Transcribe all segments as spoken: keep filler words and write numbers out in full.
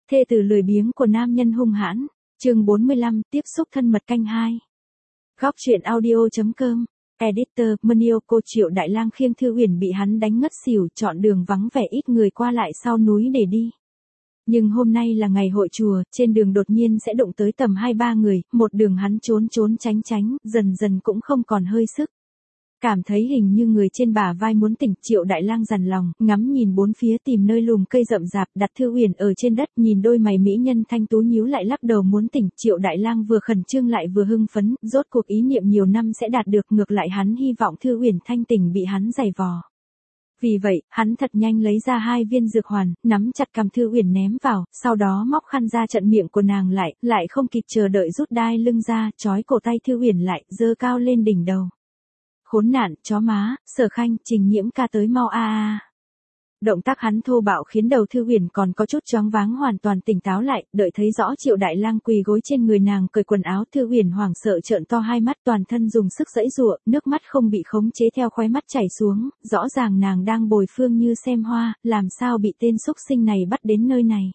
Thê tử lười biếng của nam nhân hung hãn. Chương bốn mươi lăm, tiếp xúc thân mật canh hai. Góc truyện audio.com. Editor, Manioko. Triệu Đại Lang khiêng Thư Uyển bị hắn đánh ngất xỉu, chọn đường vắng vẻ ít người qua lại sau núi để đi. Nhưng hôm nay là ngày hội chùa, trên đường đột nhiên sẽ đụng tới tầm hai ba người, một đường hắn trốn trốn tránh tránh, dần dần cũng không còn hơi sức. Cảm thấy hình như người trên bả vai muốn tỉnh, Triệu Đại Lang dằn lòng, ngắm nhìn bốn phía tìm nơi lùm cây rậm rạp, đặt Thư Uyển ở trên đất, nhìn đôi mày mỹ nhân thanh tú nhíu lại lắc đầu muốn tỉnh. Triệu Đại Lang vừa khẩn trương lại vừa hưng phấn, rốt cuộc ý niệm nhiều năm sẽ đạt được, ngược lại hắn hy vọng Thư Uyển thanh tỉnh bị hắn giày vò. Vì vậy, hắn thật nhanh lấy ra hai viên dược hoàn, nắm chặt cằm Thư Uyển ném vào, sau đó móc khăn ra chặn miệng của nàng lại, lại không kịp chờ đợi rút đai lưng ra, trói cổ tay Thư Uyển lại, giơ cao lên đỉnh đầu. Khốn nạn, chó má, Sở Khanh, Trình Nhiễm ca tới mau a a. Động tác hắn thô bạo khiến đầu Thư Uyển còn có chút choáng váng hoàn toàn tỉnh táo lại, đợi thấy rõ Triệu Đại Lang quỳ gối trên người nàng cởi quần áo, Thư Uyển hoảng sợ trợn to hai mắt, toàn thân dùng sức giãy giụa, nước mắt không bị khống chế theo khóe mắt chảy xuống, rõ ràng nàng đang bồi phương như xem hoa, làm sao bị tên xúc sinh này bắt đến nơi này.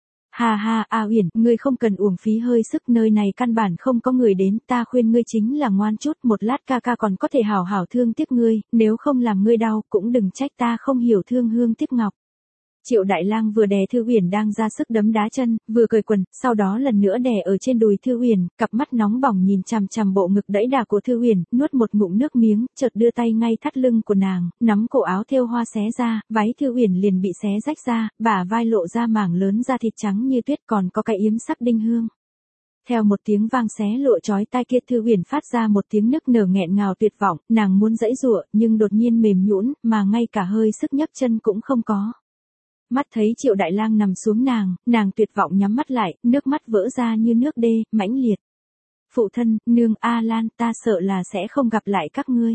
Ha ha, A Uyển, ngươi không cần uổng phí hơi sức, nơi này căn bản không có người đến, ta khuyên ngươi chính là ngoan chút, một lát ca ca còn có thể hảo hảo thương tiếc ngươi, nếu không làm ngươi đau, cũng đừng trách ta không hiểu thương hương tiếc ngọc. Triệu Đại Lang vừa đè Thư Uyển đang ra sức đấm đá chân, vừa cởi quần, sau đó lần nữa đè ở trên đùi Thư Uyển, cặp mắt nóng bỏng nhìn chằm chằm bộ ngực đẫy đà của Thư Uyển, nuốt một ngụm nước miếng, chợt đưa tay ngay thắt lưng của nàng, nắm cổ áo thêu hoa xé ra, váy Thư Uyển liền bị xé rách ra, bả vai lộ ra mảng lớn da thịt trắng như tuyết, còn có cái yếm sắc đinh hương. Theo một tiếng vang xé lụa chói tai kia, Thư Uyển phát ra một tiếng nức nở nghẹn ngào tuyệt vọng, nàng muốn giãy giụa, nhưng đột nhiên mềm nhũn, mà ngay cả hơi sức nhấc chân cũng không có. Mắt thấy Triệu Đại Lang nằm xuống nàng, nàng tuyệt vọng nhắm mắt lại, nước mắt vỡ ra như nước đê, mãnh liệt. Phụ thân, nương, A Lan, ta sợ là sẽ không gặp lại các ngươi.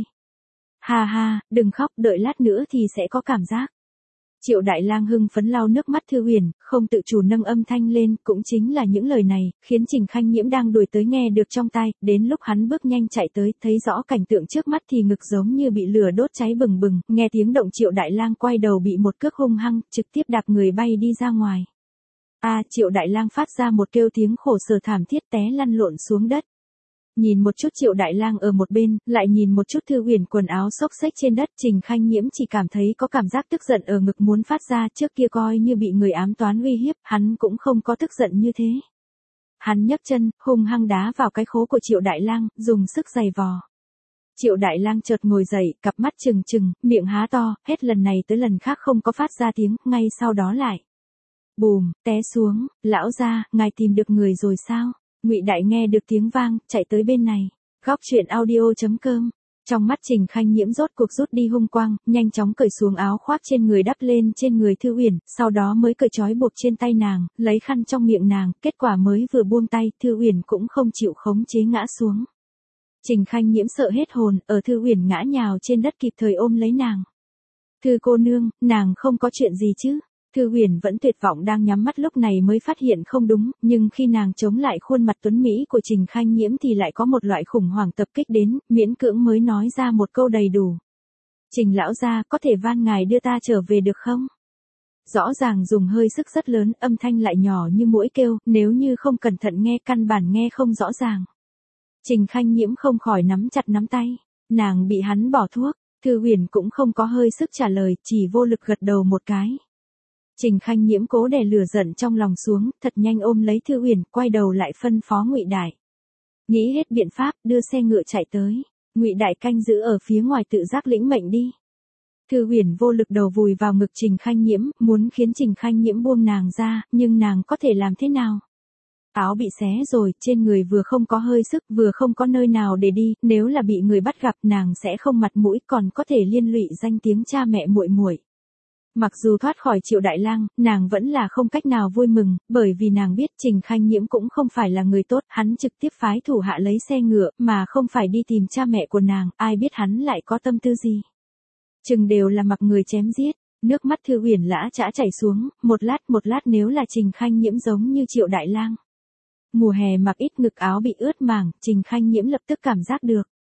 Ha ha, đừng khóc, đợi lát nữa thì sẽ có cảm giác. Triệu Đại Lang hưng phấn lau nước mắt Thư Uyển, không tự chủ nâng âm thanh lên, cũng chính là những lời này, khiến Trình Khanh Nhiễm đang đuổi tới nghe được trong tai, đến lúc hắn bước nhanh chạy tới, thấy rõ cảnh tượng trước mắt thì ngực giống như bị lửa đốt cháy bừng bừng, nghe tiếng động Triệu Đại Lang quay đầu bị một cước hung hăng, trực tiếp đạp người bay đi ra ngoài. A, Triệu Đại Lang phát ra một kêu tiếng khổ sở thảm thiết té lăn lộn xuống đất. Nhìn một chút Triệu Đại Lang ở một bên, lại nhìn một chút Thư Uyển quần áo xốc xếch trên đất, Trình Khanh Nhiễm chỉ cảm thấy có cảm giác tức giận ở ngực muốn phát ra, trước kia coi như bị người ám toán uy hiếp, hắn cũng không có tức giận như thế. Hắn nhấc chân, hung hăng đá vào cái khố của Triệu Đại Lang, dùng sức giày vò. Triệu Đại Lang chợt ngồi dậy, cặp mắt trừng trừng, miệng há to, hết lần này tới lần khác không có phát ra tiếng, ngay sau đó lại. Bùm, té xuống, lão gia, ngài tìm được người rồi sao? Ngụy Đại nghe được tiếng vang, chạy tới bên này. Góc truyện audio.com. Trong mắt Trình Khanh Nhiễm rốt cuộc rút đi hung quang, nhanh chóng cởi xuống áo khoác trên người đắp lên trên người Thư Uyển, sau đó mới cởi trói buộc trên tay nàng, lấy khăn trong miệng nàng, kết quả mới vừa buông tay, Thư Uyển cũng không chịu khống chế ngã xuống. Trình Khanh Nhiễm sợ hết hồn, ở Thư Uyển ngã nhào trên đất kịp thời ôm lấy nàng. Thư cô nương, nàng không có chuyện gì chứ? Thư Uyển vẫn tuyệt vọng đang nhắm mắt lúc này mới phát hiện không đúng, nhưng khi nàng chống lại khuôn mặt tuấn mỹ của Trình Khanh Nhiễm thì lại có một loại khủng hoảng tập kích đến, miễn cưỡng mới nói ra một câu đầy đủ. Trình lão gia, có thể van ngài đưa ta trở về được không? Rõ ràng dùng hơi sức rất lớn, âm thanh lại nhỏ như muỗi kêu, nếu như không cẩn thận nghe căn bản nghe không rõ ràng. Trình Khanh Nhiễm không khỏi nắm chặt nắm tay, nàng bị hắn bỏ thuốc, Thư Uyển cũng không có hơi sức trả lời, chỉ vô lực gật đầu một cái. Trình Khanh Nhiễm cố đè lửa giận trong lòng xuống, thật nhanh ôm lấy Thư Uyển, quay đầu lại phân phó Ngụy Đại. Nghĩ hết biện pháp, đưa xe ngựa chạy tới. Ngụy Đại canh giữ ở phía ngoài tự giác lĩnh mệnh đi. Thư Uyển vô lực đầu vùi vào ngực Trình Khanh Nhiễm, muốn khiến Trình Khanh Nhiễm buông nàng ra, nhưng nàng có thể làm thế nào? Áo bị xé rồi, trên người vừa không có hơi sức, vừa không có nơi nào để đi, nếu là bị người bắt gặp nàng sẽ không mặt mũi, còn có thể liên lụy danh tiếng cha mẹ muội muội. Mặc dù thoát khỏi Triệu Đại Lang, nàng vẫn là không cách nào vui mừng, bởi vì nàng biết Trình Khanh Nhiễm cũng không phải là người tốt, hắn trực tiếp phái thủ hạ lấy xe ngựa, mà không phải đi tìm cha mẹ của nàng, ai biết hắn lại có tâm tư gì. Chừng đều là mặc người chém giết, nước mắt Thư Uyển lã chã chảy xuống, một lát một lát nếu là Trình Khanh Nhiễm giống như Triệu Đại Lang. Mùa hè mặc ít ngực áo bị ướt màng, Trình Khanh Nhiễm lập tức cảm giác được.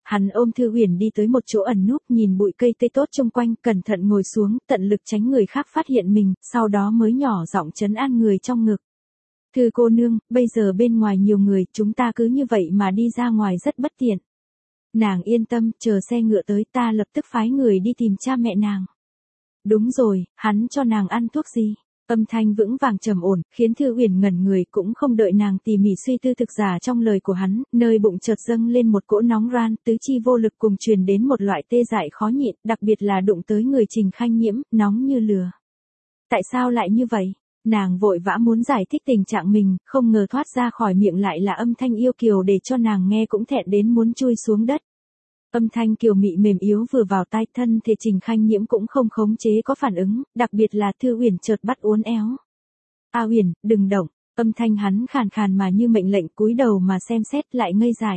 Hắn ôm Thư Uyển đi tới một chỗ ẩn núp, nhìn bụi cây tây tốt xung quanh, cẩn thận ngồi xuống, tận lực tránh người khác phát hiện mình, sau đó mới nhỏ giọng trấn an người trong ngực. Thư cô nương, bây giờ bên ngoài nhiều người, chúng ta cứ như vậy mà đi ra ngoài rất bất tiện. Nàng yên tâm, chờ xe ngựa tới ta lập tức phái người đi tìm cha mẹ nàng. Đúng rồi, hắn cho nàng ăn thuốc gì? Âm thanh vững vàng trầm ổn, khiến Thư Uyển ngẩn người, cũng không đợi nàng tỉ mỉ suy tư thực giả trong lời của hắn, nơi bụng chợt dâng lên một cỗ nóng ran, tứ chi vô lực cùng truyền đến một loại tê dại khó nhịn, đặc biệt là đụng tới người Trình Khanh Nhiễm, nóng như lửa. Tại sao lại như vậy? Nàng vội vã muốn giải thích tình trạng mình, không ngờ thoát ra khỏi miệng lại là âm thanh yêu kiều để cho nàng nghe cũng thẹn đến muốn chui xuống đất. Âm thanh kiều mị mềm yếu vừa vào tai, thân thể Trình Khanh Nhiễm cũng không khống chế có phản ứng, đặc biệt là Thư Uyển chợt bắt uốn éo. A Uyển, đừng động, âm thanh hắn khàn khàn mà như mệnh lệnh, cúi đầu mà xem xét lại ngây dại.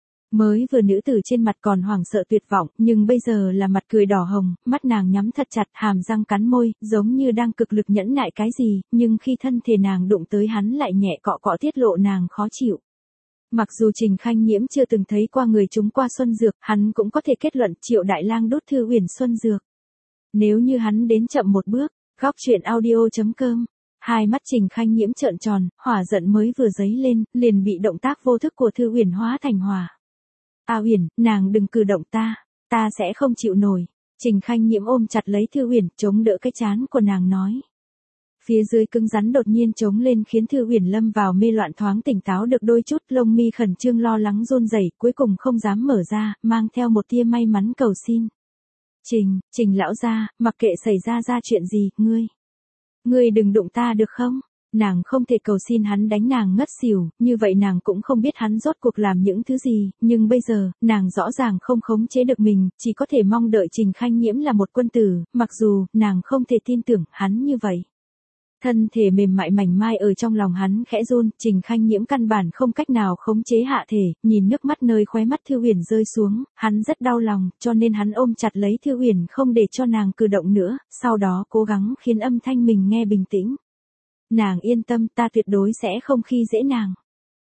Mới vừa nữ tử trên mặt còn hoảng sợ tuyệt vọng, nhưng bây giờ là mặt cười đỏ hồng, mắt nàng nhắm thật chặt, hàm răng cắn môi, giống như đang cực lực nhẫn nại cái gì, nhưng khi thân thể nàng đụng tới hắn lại nhẹ cọ cọ tiết lộ nàng khó chịu. Mặc dù Trình Khanh Nhiễm chưa từng thấy qua người chúng qua xuân dược, hắn cũng có thể kết luận Triệu Đại Lang đốt Thư Uyển xuân dược. Nếu như hắn đến chậm một bước, góc truyện audio chấm com. Hai mắt Trình Khanh Nhiễm trợn tròn, hỏa giận mới vừa dấy lên, liền bị động tác vô thức của Thư Uyển hóa thành hỏa. A Uyển, nàng đừng cử động ta, ta sẽ không chịu nổi. Trình Khanh Nhiễm ôm chặt lấy Thư Uyển, chống đỡ cái trán của nàng nói. Phía dưới cứng rắn đột nhiên trống lên khiến Thư Uyển lâm vào mê loạn, thoáng tỉnh táo được đôi chút, lông mi khẩn trương lo lắng run rẩy, cuối cùng không dám mở ra, mang theo một tia may mắn cầu xin. Trình, Trình lão gia, mặc kệ xảy ra ra chuyện gì, ngươi, ngươi đừng đụng ta được không? Nàng không thể cầu xin hắn đánh nàng ngất xỉu, như vậy nàng cũng không biết hắn rốt cuộc làm những thứ gì, nhưng bây giờ, nàng rõ ràng không khống chế được mình, chỉ có thể mong đợi Trình Khanh Nhiễm là một quân tử, mặc dù, nàng không thể tin tưởng hắn như vậy. Thân thể mềm mại mảnh mai ở trong lòng hắn khẽ run, Trình Khanh Nhiễm căn bản không cách nào khống chế hạ thể, nhìn nước mắt nơi khóe mắt Thư Uyển rơi xuống, hắn rất đau lòng, cho nên hắn ôm chặt lấy Thư Uyển không để cho nàng cử động nữa, sau đó cố gắng khiến âm thanh mình nghe bình tĩnh. Nàng yên tâm, ta tuyệt đối sẽ không khi dễ nàng.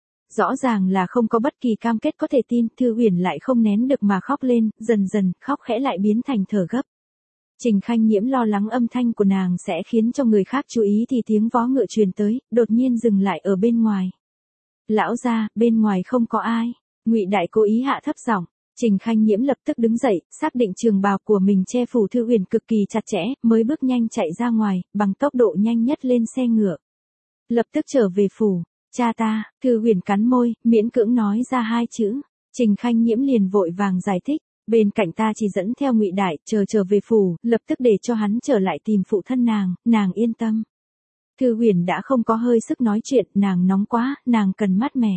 Rõ ràng là không có bất kỳ cam kết có thể tin, Thư Uyển lại không nén được mà khóc lên, dần dần, khóc khẽ lại biến thành thở gấp. Trình Khanh Nhiễm lo lắng âm thanh của nàng sẽ khiến cho người khác chú ý thì tiếng vó ngựa truyền tới, đột nhiên dừng lại ở bên ngoài. Lão gia, bên ngoài không có ai. Ngụy Đại cố ý hạ thấp giọng. Trình Khanh Nhiễm lập tức đứng dậy, xác định trường bào của mình che phủ Thư Uyển cực kỳ chặt chẽ, mới bước nhanh chạy ra ngoài, bằng tốc độ nhanh nhất lên xe ngựa. Lập tức trở về phủ. Cha ta, Thư Uyển cắn môi, miễn cưỡng nói ra hai chữ. Trình Khanh Nhiễm liền vội vàng giải thích. Bên cạnh ta chỉ dẫn theo Ngụy Đại, chờ trở về phủ, lập tức để cho hắn trở lại tìm phụ thân nàng, nàng yên tâm. Thư Uyển đã không có hơi sức nói chuyện, nàng nóng quá, nàng cần mát mẻ.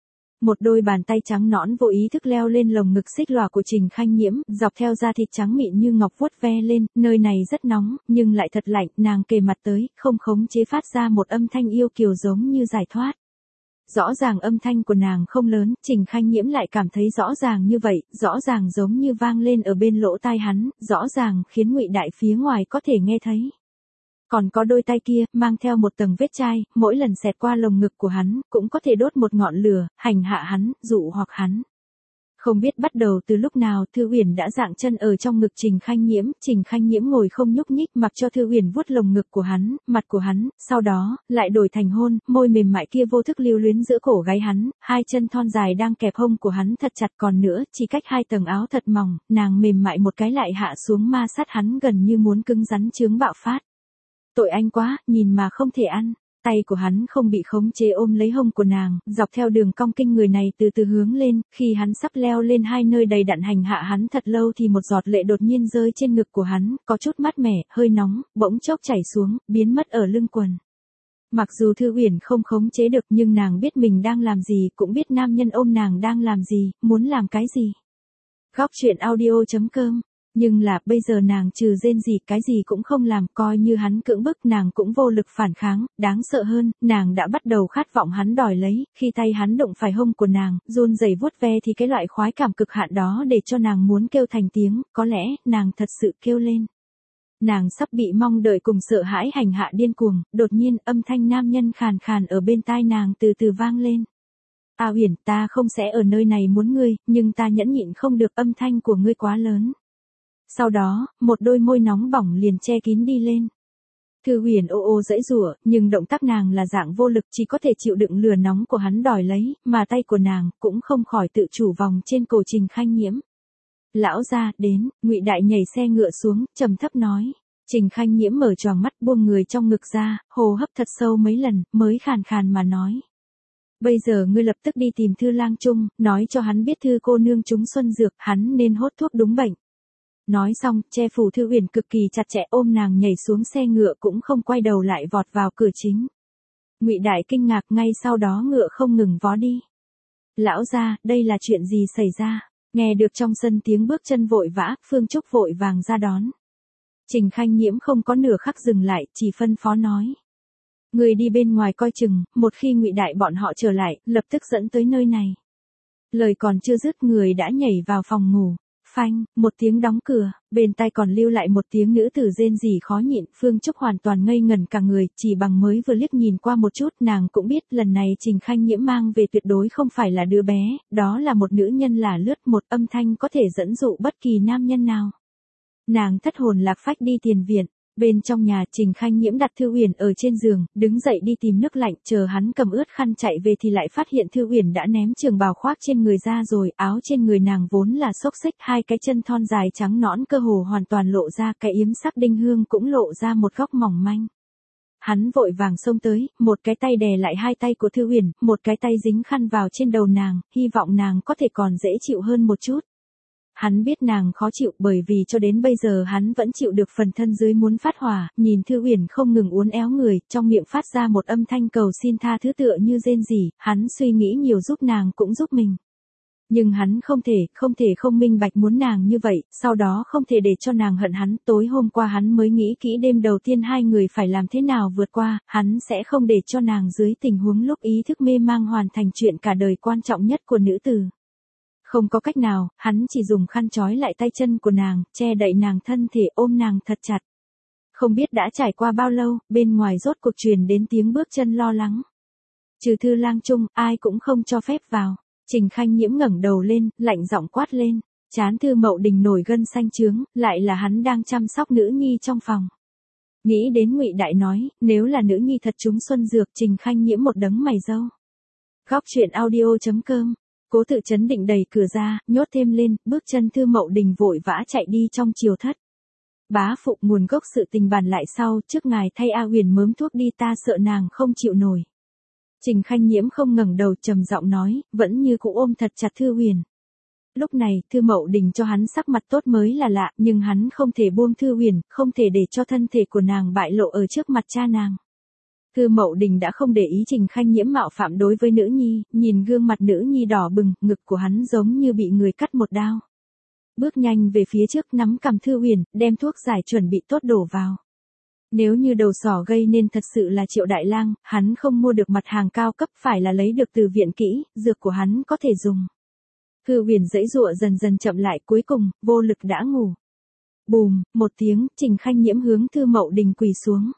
Một đôi bàn tay trắng nõn vô ý thức leo lên lồng ngực xích lòa của Trình Khanh Nhiễm, dọc theo da thịt trắng mịn như ngọc vuốt ve lên, nơi này rất nóng, nhưng lại thật lạnh, nàng kề mặt tới, không khống chế phát ra một âm thanh yêu kiều giống như giải thoát. Rõ ràng âm thanh của nàng không lớn, Trình Khanh Nhiễm lại cảm thấy rõ ràng như vậy, rõ ràng giống như vang lên ở bên lỗ tai hắn, rõ ràng khiến Ngụy Đại phía ngoài có thể nghe thấy. Còn có đôi tay kia, mang theo một tầng vết chai, mỗi lần xẹt qua lồng ngực của hắn, cũng có thể đốt một ngọn lửa, hành hạ hắn, dụ hoặc hắn. Không biết bắt đầu từ lúc nào, Thư Uyển đã dạng chân ở trong ngực Trình Khanh Nhiễm, Trình Khanh Nhiễm ngồi không nhúc nhích, mặc cho Thư Uyển vuốt lồng ngực của hắn, mặt của hắn, sau đó, lại đổi thành hôn, môi mềm mại kia vô thức lưu luyến giữa cổ gáy hắn, hai chân thon dài đang kẹp hông của hắn thật chặt, còn nữa, chỉ cách hai tầng áo thật mỏng, nàng mềm mại một cái lại hạ xuống ma sát hắn gần như muốn cứng rắn chướng bạo phát. Tội anh quá, nhìn mà không thể ăn. Tay của hắn không bị khống chế ôm lấy hông của nàng, dọc theo đường cong kinh người này từ từ hướng lên, khi hắn sắp leo lên hai nơi đầy đặn hành hạ hắn thật lâu thì một giọt lệ đột nhiên rơi trên ngực của hắn, có chút mát mẻ, hơi nóng, bỗng chốc chảy xuống, biến mất ở lưng quần. Mặc dù Thư Uyển không khống chế được nhưng nàng biết mình đang làm gì, cũng biết nam nhân ôm nàng đang làm gì, muốn làm cái gì. Góc truyện audio chấm com. Nhưng là, bây giờ nàng trừ rên gì, cái gì cũng không làm, coi như hắn cưỡng bức nàng cũng vô lực phản kháng, đáng sợ hơn, nàng đã bắt đầu khát vọng hắn đòi lấy, khi tay hắn đụng phải hông của nàng, run rẩy vuốt ve thì cái loại khoái cảm cực hạn đó để cho nàng muốn kêu thành tiếng, có lẽ, nàng thật sự kêu lên. Nàng sắp bị mong đợi cùng sợ hãi hành hạ điên cuồng, đột nhiên âm thanh nam nhân khàn khàn ở bên tai nàng từ từ vang lên. A Uyển, ta không sẽ ở nơi này muốn ngươi, nhưng ta nhẫn nhịn không được, âm thanh của ngươi quá lớn. Sau đó, một đôi môi nóng bỏng liền che kín đi lên. Thư Huyền ô ô giãy giụa, nhưng động tác nàng là dạng vô lực, chỉ có thể chịu đựng lửa nóng của hắn đòi lấy, mà tay của nàng cũng không khỏi tự chủ vòng trên cổ Trình Khanh Nhiễm. Lão gia, đến, Ngụy Đại nhảy xe ngựa xuống, trầm thấp nói. Trình Khanh Nhiễm mở choàng mắt, buông người trong ngực ra, hô hấp thật sâu mấy lần, mới khàn khàn mà nói. Bây giờ ngươi lập tức đi tìm Thư Lang Trung, nói cho hắn biết Thư cô nương trúng xuân dược, hắn nên hốt thuốc đúng bệnh. Nói xong, che phủ Thư Huyền cực kỳ chặt chẽ, ôm nàng nhảy xuống xe ngựa, cũng không quay đầu lại vọt vào cửa chính. Ngụy Đại kinh ngạc, ngay sau đó ngựa không ngừng vó đi. Lão gia, đây là chuyện gì xảy ra? Nghe được trong sân tiếng bước chân vội vã, Phương Trúc vội vàng ra đón. Trình Khanh Nhiễm không có nửa khắc dừng lại, chỉ phân phó nói. Người đi bên ngoài coi chừng, một khi Ngụy Đại bọn họ trở lại, lập tức dẫn tới nơi này. Lời còn chưa dứt, người đã nhảy vào phòng ngủ. Phanh, một tiếng đóng cửa, bên tai còn lưu lại một tiếng nữ tử rên rỉ khó nhịn. Phương Trúc hoàn toàn ngây ngẩn cả người, chỉ bằng mới vừa liếc nhìn qua một chút, nàng cũng biết lần này Trình Khanh Nhiễm mang về tuyệt đối không phải là đứa bé, đó là một nữ nhân là lướt, một âm thanh có thể dẫn dụ bất kỳ nam nhân nào. Nàng thất hồn lạc phách đi tiền viện. Bên trong nhà, Trình Khanh Nhiễm đặt Thư Uyển ở trên giường, đứng dậy đi tìm nước lạnh, chờ hắn cầm ướt khăn chạy về thì lại phát hiện Thư Uyển đã ném trường bào khoác trên người ra rồi, áo trên người nàng vốn là xốc xếch, hai cái chân thon dài trắng nõn cơ hồ hoàn toàn lộ ra, cái yếm sắc đinh hương cũng lộ ra một góc mỏng manh. Hắn vội vàng xông tới, một cái tay đè lại hai tay của Thư Uyển, một cái tay dính khăn vào trên đầu nàng, hy vọng nàng có thể còn dễ chịu hơn một chút. Hắn biết nàng khó chịu, bởi vì cho đến bây giờ hắn vẫn chịu được phần thân dưới muốn phát hỏa, nhìn Thư Uyển không ngừng uốn éo người, trong miệng phát ra một âm thanh cầu xin tha thứ tựa như rên rỉ, hắn suy nghĩ nhiều giúp nàng cũng giúp mình. Nhưng hắn không thể, không thể không minh bạch muốn nàng như vậy, sau đó không thể để cho nàng hận hắn. Tối hôm qua hắn mới nghĩ kỹ đêm đầu tiên hai người phải làm thế nào vượt qua, hắn sẽ không để cho nàng dưới tình huống lúc ý thức mê mang hoàn thành chuyện cả đời quan trọng nhất của nữ tử. Không có cách nào, hắn chỉ dùng khăn trói lại tay chân của nàng, che đậy nàng thân thể, ôm nàng thật chặt. Không biết đã trải qua bao lâu, bên ngoài rốt cuộc truyền đến tiếng bước chân lo lắng. Trừ Thư Lang Trung, ai cũng không cho phép vào. Trình Khanh Nhiễm ngẩng đầu lên, lạnh giọng quát lên. Trán Thư Mậu Đình nổi gân xanh trướng, lại là hắn đang chăm sóc nữ nhi trong phòng. Nghĩ đến Ngụy Đại nói, nếu là nữ nhi thật trúng xuân dược, Trình Khanh Nhiễm một đấng mày râu. Góc truyện audio chấm com. Cố Tự chấn định đẩy cửa ra, nhốt thêm lên, bước chân Thư Mậu Đình vội vã chạy đi trong chiều thất. Bá phụ, nguồn gốc sự tình bàn lại sau, trước ngài thay A Huyền mớm thuốc đi, ta sợ nàng không chịu nổi. Trình Khanh Nhiễm không ngẩng đầu, trầm giọng nói, vẫn như cũ ôm thật chặt Thư Huyền. Lúc này, Thư Mậu Đình cho hắn sắc mặt tốt mới là lạ, nhưng hắn không thể buông Thư Huyền, không thể để cho thân thể của nàng bại lộ ở trước mặt cha nàng. Thư Mậu Đình đã không để ý Trình Khanh Nhiễm mạo phạm đối với nữ nhi, nhìn gương mặt nữ nhi đỏ bừng, ngực của hắn giống như bị người cắt một đao. Bước nhanh về phía trước, nắm cằm Thư Huyền, đem thuốc giải chuẩn bị tốt đổ vào. Nếu như đầu sỏ gây nên thật sự là Triệu Đại Lang, hắn không mua được mặt hàng cao cấp, phải là lấy được từ viện kỹ, dược của hắn có thể dùng. Thư Huyền giãy giụa dần dần chậm lại, cuối cùng, vô lực đã ngủ. Bùm, một tiếng, Trình Khanh Nhiễm hướng Thư Mậu Đình quỳ xuống.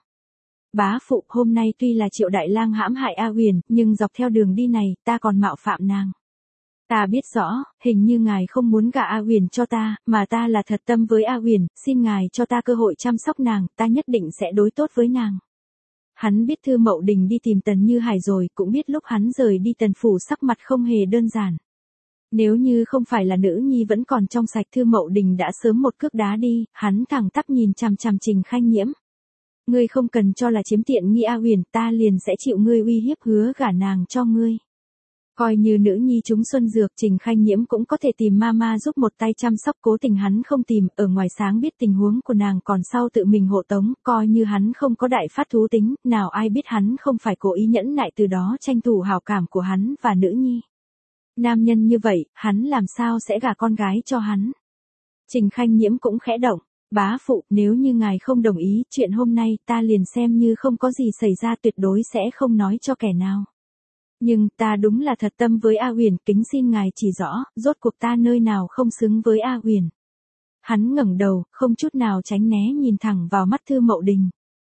Bá phụ, hôm nay tuy là Triệu Đại Lang hãm hại A Huyền, nhưng dọc theo đường đi này, ta còn mạo phạm nàng. Ta biết rõ, hình như ngài không muốn gả A Huyền cho ta, mà ta là thật tâm với A Huyền, xin ngài cho ta cơ hội chăm sóc nàng, ta nhất định sẽ đối tốt với nàng. Hắn biết Thư Mậu Đình đi tìm Tần Như Hải rồi, cũng biết lúc hắn rời đi Tần phủ sắc mặt không hề đơn giản. Nếu như không phải là nữ nhi vẫn còn trong sạch, Thư Mậu Đình đã sớm một cước đá đi, hắn thẳng tắp nhìn chằm chằm Trình Khanh Nhiễm. Ngươi không cần cho là chiếm tiện nghi A Huyền, ta liền sẽ chịu ngươi uy hiếp, hứa gả nàng cho ngươi. Coi như nữ nhi chúng xuân dược, Trình Khanh Nhiễm cũng có thể tìm mama giúp một tay chăm sóc, cố tình hắn không tìm, ở ngoài sáng biết tình huống của nàng còn sau tự mình hộ tống, coi như hắn không có đại phát thú tính, nào ai biết hắn không phải cố ý nhẫn nại từ đó tranh thủ hảo cảm của hắn và nữ nhi. Nam nhân như vậy, hắn làm sao sẽ gả con gái cho hắn. Trình Khanh Nhiễm cũng khẽ động. Bá phụ, nếu như ngài không đồng ý, chuyện hôm nay ta liền xem như không có gì xảy ra, tuyệt đối sẽ không nói cho kẻ nào. Nhưng ta đúng là thật tâm với A Huyền, kính xin ngài chỉ rõ, rốt cuộc ta nơi nào không xứng với A Huyền. Hắn ngẩng đầu, không chút nào tránh né nhìn thẳng vào mắt Thư Mậu Đình.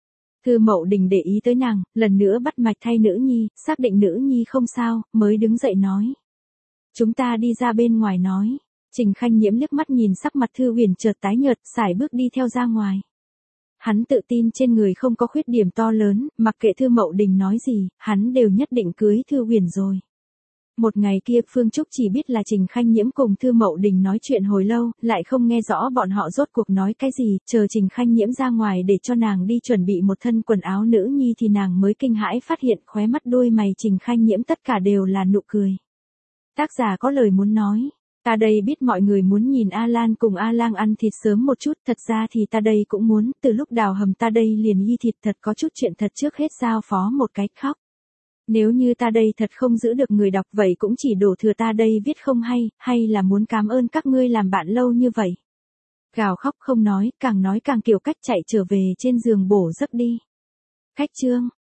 Thư Mậu Đình để ý tới nàng, lần nữa bắt mạch thay nữ nhi, xác định nữ nhi không sao, mới đứng dậy nói. Chúng ta đi ra bên ngoài nói. Trình Khanh Nhiễm liếc mắt nhìn sắc mặt Thư Huyền chợt tái nhợt, sải bước đi theo ra ngoài. Hắn tự tin trên người không có khuyết điểm to lớn, mặc kệ Thư Mậu Đình nói gì, hắn đều nhất định cưới Thư Huyền rồi. Một ngày kia Phương Trúc chỉ biết là Trình Khanh Nhiễm cùng Thư Mậu Đình nói chuyện hồi lâu, lại không nghe rõ bọn họ rốt cuộc nói cái gì, chờ Trình Khanh Nhiễm ra ngoài để cho nàng đi chuẩn bị một thân quần áo nữ nhi thì nàng mới kinh hãi phát hiện khóe mắt đôi mày Trình Khanh Nhiễm tất cả đều là nụ cười. Tác giả có lời muốn nói. Ta đây biết mọi người muốn nhìn A Lan cùng A Lang ăn thịt sớm một chút, thật ra thì ta đây cũng muốn, từ lúc đào hầm ta đây liền y thịt thật có chút chuyện thật trước hết giao phó một cái khóc. Nếu như ta đây thật không giữ được người đọc vậy cũng chỉ đổ thừa ta đây viết không hay, hay là muốn cảm ơn các ngươi làm bạn lâu như vậy. Gào khóc không nói, càng nói càng kiểu cách chạy trở về trên giường bổ giấc đi. Cách chương.